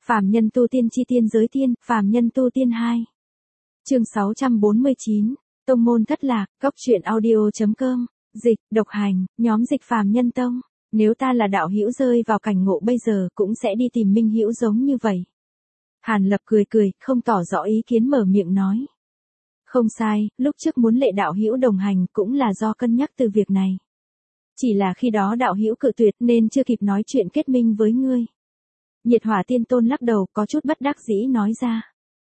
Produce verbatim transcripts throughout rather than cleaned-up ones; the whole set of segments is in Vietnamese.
Phàm nhân tu tiên chi tiên giới tiên, phàm nhân tu tiên hai. Chương sáu trăm bốn mươi chín, Tông môn thất lạc, góc truyện audio.com, dịch, độc hành, nhóm dịch phàm nhân tông. Nếu ta là đạo hữu rơi vào cảnh ngộ bây giờ cũng sẽ đi tìm minh hữu giống như vậy. Hàn Lập cười cười, không tỏ rõ ý kiến mở miệng nói. Không sai, lúc trước muốn lệ đạo hữu đồng hành cũng là do cân nhắc từ việc này. Chỉ là khi đó đạo hữu cự tuyệt nên chưa kịp nói chuyện kết minh với ngươi. Nhiệt Hỏa Tiên Tôn lắc đầu có chút bất đắc dĩ nói ra.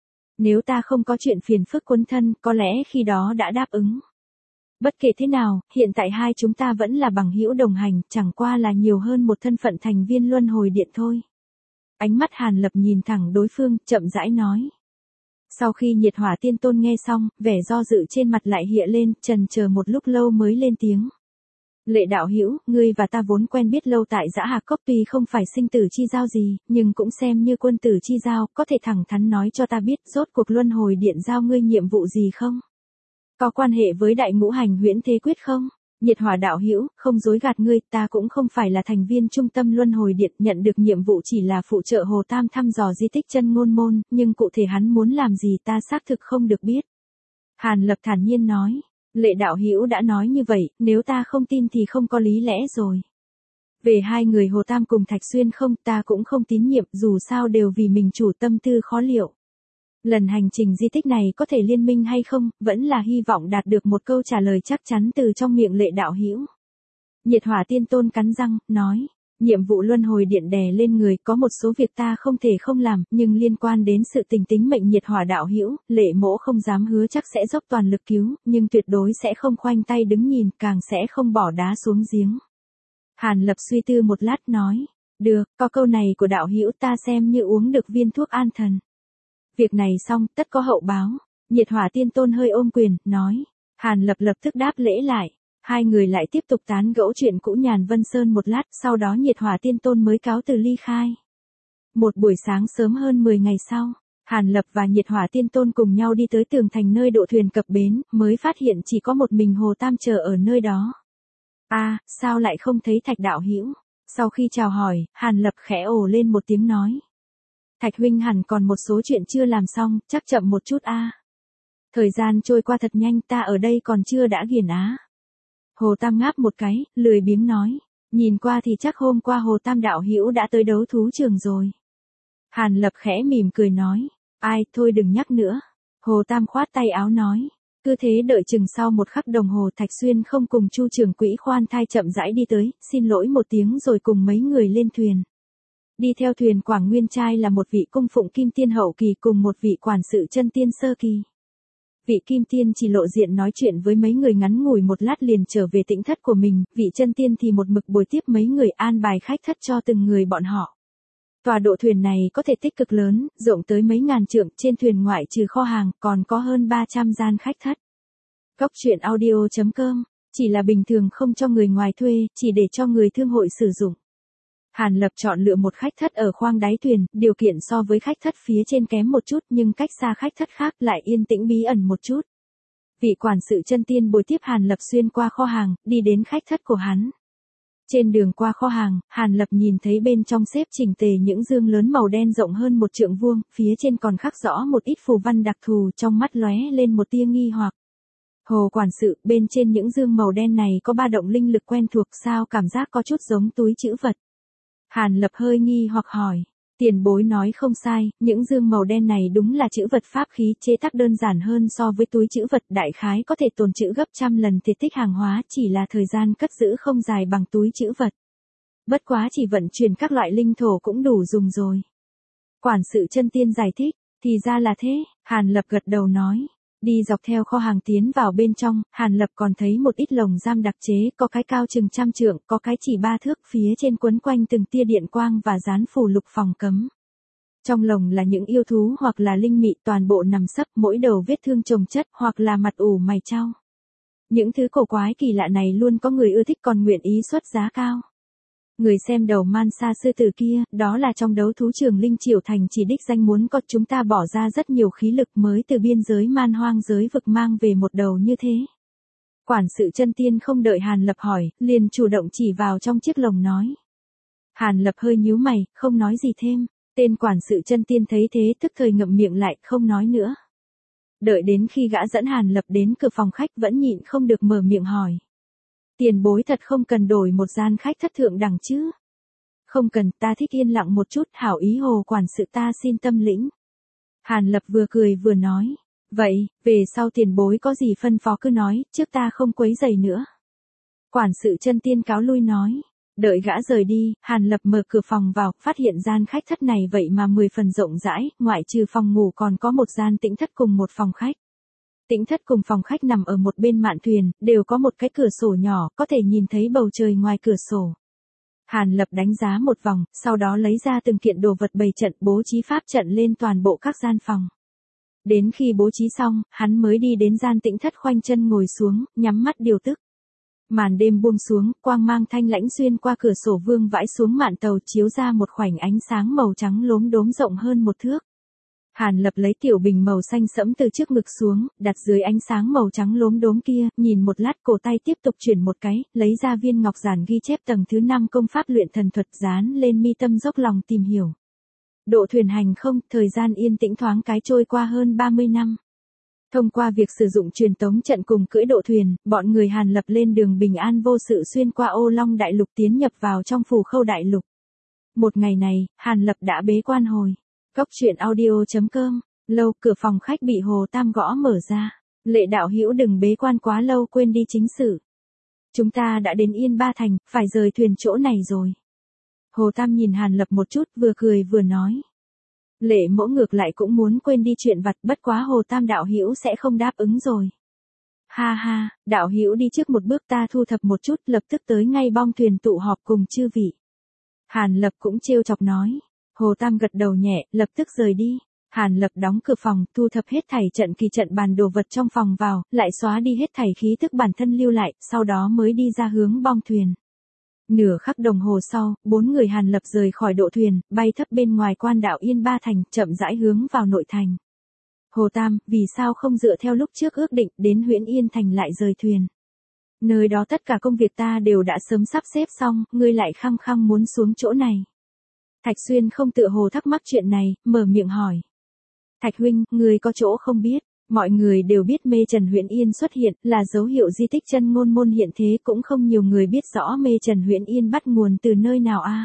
Nếu ta không có chuyện phiền phức quấn thân có lẽ khi đó đã đáp ứng. Bất kể thế nào, hiện tại hai chúng ta vẫn là bằng hữu đồng hành, chẳng qua là nhiều hơn một thân phận thành viên luân hồi điện thôi. Ánh mắt Hàn Lập nhìn thẳng đối phương, chậm rãi nói. Sau khi Nhiệt Hỏa Tiên Tôn nghe xong, vẻ do dự trên mặt lại hiện lên, chần chờ một lúc lâu mới lên tiếng. Lệ đạo hữu, ngươi và ta vốn quen biết lâu tại Dã Hạc Cốc, tuy không phải sinh tử chi giao gì, nhưng cũng xem như quân tử chi giao, có thể thẳng thắn nói cho ta biết rốt cuộc luân hồi điện giao ngươi nhiệm vụ gì không? Có quan hệ với đại ngũ hành huyễn thế quyết không? Nhiệt Hỏa đạo hữu, không dối gạt ngươi, ta cũng không phải là thành viên trung tâm luân hồi điện, nhận được nhiệm vụ chỉ là phụ trợ Hồ Tam thăm dò di tích chân ngôn môn, nhưng cụ thể hắn muốn làm gì ta xác thực không được biết. Hàn Lập thản nhiên nói. Lệ đạo hữu đã nói như vậy, nếu ta không tin thì không có lý lẽ rồi. Về hai người Hồ Tam cùng Thạch Xuyên không, ta cũng không tín nhiệm, dù sao đều vì mình chủ tâm tư khó liệu. Lần hành trình di tích này có thể liên minh hay không, vẫn là hy vọng đạt được một câu trả lời chắc chắn từ trong miệng lệ đạo hữu. Nhiệt Hỏa Tiên Tôn cắn răng, nói. Nhiệm vụ luân hồi điện đè lên người, có một số việc ta không thể không làm, nhưng liên quan đến sự tình tính mệnh Nhiệt Hỏa đạo hữu, lệ mỗ không dám hứa chắc sẽ dốc toàn lực cứu, nhưng tuyệt đối sẽ không khoanh tay đứng nhìn, càng sẽ không bỏ đá xuống giếng. Hàn Lập suy tư một lát nói, được, có câu này của đạo hữu ta xem như uống được viên thuốc an thần. Việc này xong, tất có hậu báo. Nhiệt Hỏa Tiên Tôn hơi ôm quyền, nói. Hàn Lập lập tức đáp lễ lại. Hai người lại tiếp tục tán gẫu chuyện cũ Nhàn Vân Sơn một lát, sau đó Nhiệt Hỏa Tiên Tôn mới cáo từ ly khai. Một buổi sáng sớm hơn mười ngày sau, Hàn Lập và Nhiệt Hỏa Tiên Tôn cùng nhau đi tới tường thành nơi độ thuyền cập bến, mới phát hiện chỉ có một mình Hồ Tam chờ ở nơi đó. A, à, sao lại không thấy Thạch đạo hữu? Sau khi chào hỏi, Hàn Lập khẽ ồ lên một tiếng nói. Thạch huynh hẳn còn một số chuyện chưa làm xong, chắc chậm một chút a. À. Thời gian trôi qua thật nhanh, ta ở đây còn chưa đã ghiền á. Hồ Tam ngáp một cái, lười biếng nói. Nhìn qua thì chắc hôm qua Hồ Tam đạo hữu đã tới đấu thú trường rồi. Hàn Lập khẽ mỉm cười nói. Ai, thôi đừng nhắc nữa. Hồ Tam khoát tay áo nói. Cứ thế đợi chừng sau một khắc đồng hồ Thạch Xuyên không cùng Chu trưởng quỹ khoan thai chậm rãi đi tới, xin lỗi một tiếng rồi cùng mấy người lên thuyền. Đi theo thuyền Quảng Nguyên trai là một vị cung phụng kim tiên hậu kỳ cùng một vị quản sự chân tiên sơ kỳ. Vị kim tiên chỉ lộ diện nói chuyện với mấy người ngắn ngủi một lát liền trở về tĩnh thất của mình, vị chân tiên thì một mực bồi tiếp mấy người an bài khách thất cho từng người bọn họ. Tòa độ thuyền này có thể tích cực lớn, rộng tới mấy ngàn trượng, trên thuyền ngoại trừ kho hàng, còn có hơn ba trăm gian khách thất. Góc truyện audio.com, chỉ là bình thường không cho người ngoài thuê, chỉ để cho người thương hội sử dụng. Hàn Lập chọn lựa một khách thất ở khoang đáy thuyền, điều kiện so với khách thất phía trên kém một chút nhưng cách xa khách thất khác lại yên tĩnh bí ẩn một chút. Vị quản sự chân tiên bồi tiếp Hàn Lập xuyên qua kho hàng, đi đến khách thất của hắn. Trên đường qua kho hàng, Hàn Lập nhìn thấy bên trong xếp chỉnh tề những dương lớn màu đen rộng hơn một trượng vuông, phía trên còn khắc rõ một ít phù văn đặc thù, trong mắt lóe lên một tia nghi hoặc. Hồ quản sự, bên trên những dương màu đen này có ba động linh lực quen thuộc, sao cảm giác có chút giống túi trữ vật. Hàn Lập hơi nghi hoặc hỏi, tiền bối nói không sai, những dương màu đen này đúng là trữ vật pháp khí, chế tác đơn giản hơn so với túi trữ vật, đại khái có thể tồn trữ gấp trăm lần thể tích hàng hóa, chỉ là thời gian cất giữ không dài bằng túi trữ vật. Bất quá chỉ vận chuyển các loại linh thổ cũng đủ dùng rồi. Quản sự chân tiên giải thích, thì ra là thế, Hàn Lập gật đầu nói. Đi dọc theo kho hàng tiến vào bên trong, Hàn Lập còn thấy một ít lồng giam đặc chế, có cái cao chừng trăm trượng, có cái chỉ ba thước, phía trên quấn quanh từng tia điện quang và dán phù lục phòng cấm. Trong lồng là những yêu thú hoặc là linh mị, toàn bộ nằm sấp, mỗi đầu vết thương chồng chất hoặc là mặt ủ mày chau. Những thứ cổ quái kỳ lạ này luôn có người ưa thích còn nguyện ý xuất giá cao. Người xem đầu man sa sư tử kia, đó là trong đấu thú trường Linh Triểu Thành chỉ đích danh muốn có chúng ta bỏ ra rất nhiều khí lực mới từ biên giới man hoang giới vực mang về một đầu như thế. Quản sự chân tiên không đợi Hàn Lập hỏi, liền chủ động chỉ vào trong chiếc lồng nói. Hàn Lập hơi nhíu mày, không nói gì thêm, Tên quản sự chân tiên thấy thế tức thời ngậm miệng lại, không nói nữa. Đợi đến khi gã dẫn Hàn Lập đến cửa phòng khách vẫn nhịn không được mở miệng hỏi. Tiền bối thật không cần đổi một gian khách thất thượng đẳng chứ? Không cần, ta thích yên lặng một chút, hảo ý hồ quản sự ta xin tâm lĩnh. Hàn Lập vừa cười vừa nói. Vậy, về sau tiền bối có gì phân phó cứ nói, trước ta không quấy rầy nữa. Quản sự chân tiên cáo lui nói. Đợi gã rời đi, Hàn Lập mở cửa phòng vào, phát hiện gian khách thất này vậy mà mười phần rộng rãi, ngoại trừ phòng ngủ còn có một gian tĩnh thất cùng một phòng khách. Tĩnh thất cùng phòng khách nằm ở một bên mạn thuyền, đều có một cái cửa sổ nhỏ, có thể nhìn thấy bầu trời ngoài cửa sổ. Hàn Lập đánh giá một vòng, sau đó lấy ra từng kiện đồ vật bày trận bố trí pháp trận lên toàn bộ các gian phòng. Đến khi bố trí xong, hắn mới đi đến gian tĩnh thất khoanh chân ngồi xuống, nhắm mắt điều tức. Màn đêm buông xuống, quang mang thanh lãnh xuyên qua cửa sổ vương vãi xuống mạn tàu chiếu ra một khoảnh ánh sáng màu trắng lốm đốm rộng hơn một thước. Hàn Lập lấy tiểu bình màu xanh sẫm từ trước ngực xuống, đặt dưới ánh sáng màu trắng lốm đốm kia, nhìn một lát cổ tay tiếp tục chuyển một cái, lấy ra viên ngọc giản ghi chép tầng thứ năm công pháp luyện thần thuật dán lên mi tâm dốc lòng tìm hiểu. Độ thuyền hành không, thời gian yên tĩnh thoáng cái trôi qua hơn ba mươi năm. Thông qua việc sử dụng truyền tống trận cùng cưỡi độ thuyền, bọn người Hàn Lập lên đường bình an vô sự xuyên qua Ô Long Đại Lục tiến nhập vào trong Phù Khâu Đại Lục. Một ngày này, Hàn Lập đã bế quan hồi. Cốc truyện audio chấm com, lâu cửa phòng khách bị Hồ Tam gõ mở ra. Lệ đạo hữu đừng bế quan quá lâu quên đi chính sự. Chúng ta đã đến Yên Ba Thành, phải rời thuyền chỗ này rồi. Hồ Tam nhìn Hàn Lập một chút vừa cười vừa nói. Lệ mỗ ngược lại cũng muốn quên đi chuyện vặt bất quá Hồ Tam đạo hữu sẽ không đáp ứng rồi. Ha ha, đạo hữu đi trước một bước ta thu thập một chút lập tức tới ngay bong thuyền tụ họp cùng chư vị. Hàn Lập cũng trêu chọc nói. Hồ Tam gật đầu nhẹ, lập tức rời đi. Hàn Lập đóng cửa phòng, thu thập hết thảy trận kỳ trận bàn đồ vật trong phòng vào, lại xóa đi hết thảy khí tức bản thân lưu lại, sau đó mới đi ra hướng bong thuyền. Nửa khắc đồng hồ sau, bốn người Hàn Lập rời khỏi độ thuyền, bay thấp bên ngoài quan đảo Yên Ba Thành, chậm rãi hướng vào nội thành. Hồ Tam, vì sao không dựa theo lúc trước ước định, đến Huyễn Yên Thành lại rời thuyền? Nơi đó tất cả công việc ta đều đã sớm sắp xếp xong, ngươi lại khăng khăng muốn xuống chỗ này. Thạch Xuyên không tựa hồ thắc mắc chuyện này, mở miệng hỏi. Thạch huynh, ngươi có chỗ không biết, mọi người đều biết mê trần Huyễn Yên xuất hiện, là dấu hiệu di tích chân ngôn môn hiện thế cũng không nhiều người biết rõ mê trần Huyễn Yên bắt nguồn từ nơi nào a. À?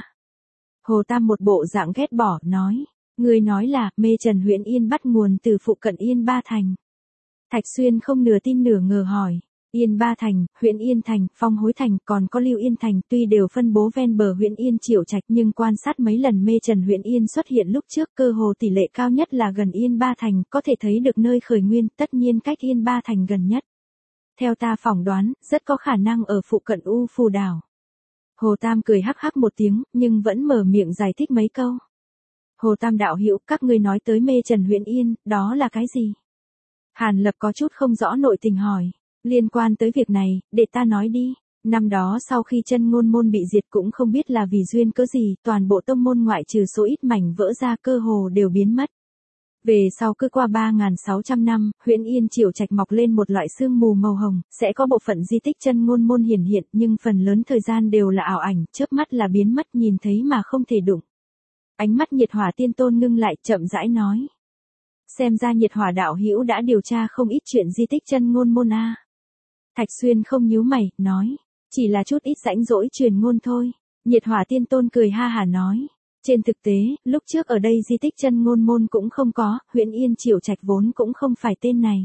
Hồ Tam một bộ dạng ghét bỏ, nói, ngươi nói là, mê trần Huyễn Yên bắt nguồn từ phụ cận Yên Ba Thành. Thạch Xuyên không nửa tin nửa ngờ hỏi. Yên Ba Thành, Huyễn Yên Thành, Phong Hối Thành, còn có Lưu Yên Thành, tuy đều phân bố ven bờ Huyễn Yên Triệu Trạch nhưng quan sát mấy lần mê trần Huyễn Yên xuất hiện lúc trước cơ hồ tỷ lệ cao nhất là gần Yên Ba Thành, có thể thấy được nơi khởi nguyên, tất nhiên cách Yên Ba Thành gần nhất. Theo ta phỏng đoán, rất có khả năng ở phụ cận U Phù Đảo. Hồ Tam cười hắc hắc một tiếng, nhưng vẫn mở miệng giải thích mấy câu. Hồ Tam đạo hữu, các ngươi nói tới mê trần Huyễn Yên, đó là cái gì? Hàn Lập có chút không rõ nội tình hỏi. Liên quan tới việc này, để ta nói đi. Năm đó sau khi chân ngôn môn bị diệt cũng không biết là vì duyên cớ gì, toàn bộ tông môn ngoại trừ số ít mảnh vỡ ra cơ hồ đều biến mất. Về sau cứ qua ba nghìn sáu trăm năm, Huyễn Yên Triệu Trạch mọc lên một loại sương mù màu hồng, sẽ có bộ phận di tích chân ngôn môn hiển hiện, nhưng phần lớn thời gian đều là ảo ảnh, chớp mắt là biến mất, nhìn thấy mà không thể đụng. Ánh mắt Nhiệt Hỏa Tiên Tôn ngưng lại, chậm rãi nói. Xem ra Nhiệt Hỏa đạo hữu đã điều tra không ít chuyện di tích chân ngôn môn a. Thạch Xuyên không nhíu mày, nói, chỉ là chút ít rãnh rỗi truyền ngôn thôi. Nhiệt Hỏa Tiên Tôn cười ha hả nói, trên thực tế, lúc trước ở đây di tích chân ngôn môn cũng không có, Huyễn Yên Triệu Trạch vốn cũng không phải tên này.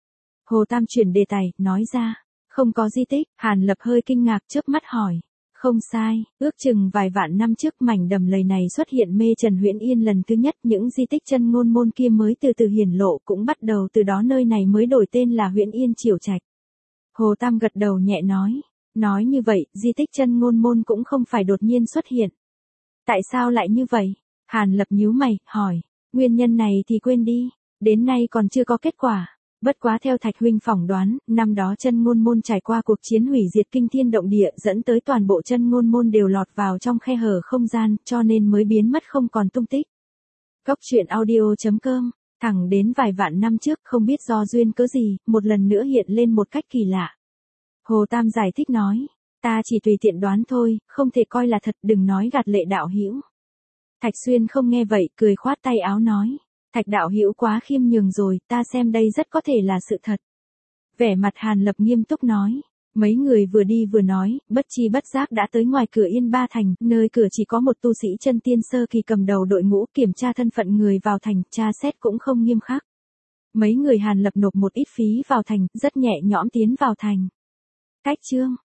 Hồ Tam chuyển đề tài, nói ra, không có di tích, Hàn Lập hơi kinh ngạc chớp mắt hỏi, không sai, ước chừng vài vạn năm trước mảnh đầm lầy này xuất hiện mê trần Huyễn Yên lần thứ nhất, những di tích chân ngôn môn kia mới từ từ hiển lộ, cũng bắt đầu từ đó nơi này mới đổi tên là Huyễn Yên Triệu Trạch. Hồ Tam gật đầu nhẹ nói, nói như vậy, di tích chân ngôn môn cũng không phải đột nhiên xuất hiện. Tại sao lại như vậy? Hàn Lập nhíu mày, hỏi, nguyên nhân này thì quên đi, đến nay còn chưa có kết quả. Bất quá theo Thạch huynh phỏng đoán, năm đó chân ngôn môn trải qua cuộc chiến hủy diệt kinh thiên động địa dẫn tới toàn bộ chân ngôn môn đều lọt vào trong khe hở không gian, cho nên mới biến mất không còn tung tích. Cốc truyện audio chấm com, thẳng đến vài vạn năm trước không biết do duyên cớ gì, một lần nữa hiện lên một cách kỳ lạ. Hồ Tam giải thích nói, ta chỉ tùy tiện đoán thôi, không thể coi là thật, đừng nói gạt Lệ đạo hữu. Thạch Xuyên không nghe vậy, cười khoát tay áo nói. Thạch đạo hữu quá khiêm nhường rồi, ta xem đây rất có thể là sự thật. Vẻ mặt Hàn Lập nghiêm túc nói. Mấy người vừa đi vừa nói, bất chi bất giác đã tới ngoài cửa Yên Ba Thành, nơi cửa chỉ có một tu sĩ chân tiên sơ kỳ cầm đầu đội ngũ kiểm tra thân phận người vào thành, tra xét cũng không nghiêm khắc. Mấy người Hàn Lập nộp một ít phí vào thành, rất nhẹ nhõm tiến vào thành. Cách chương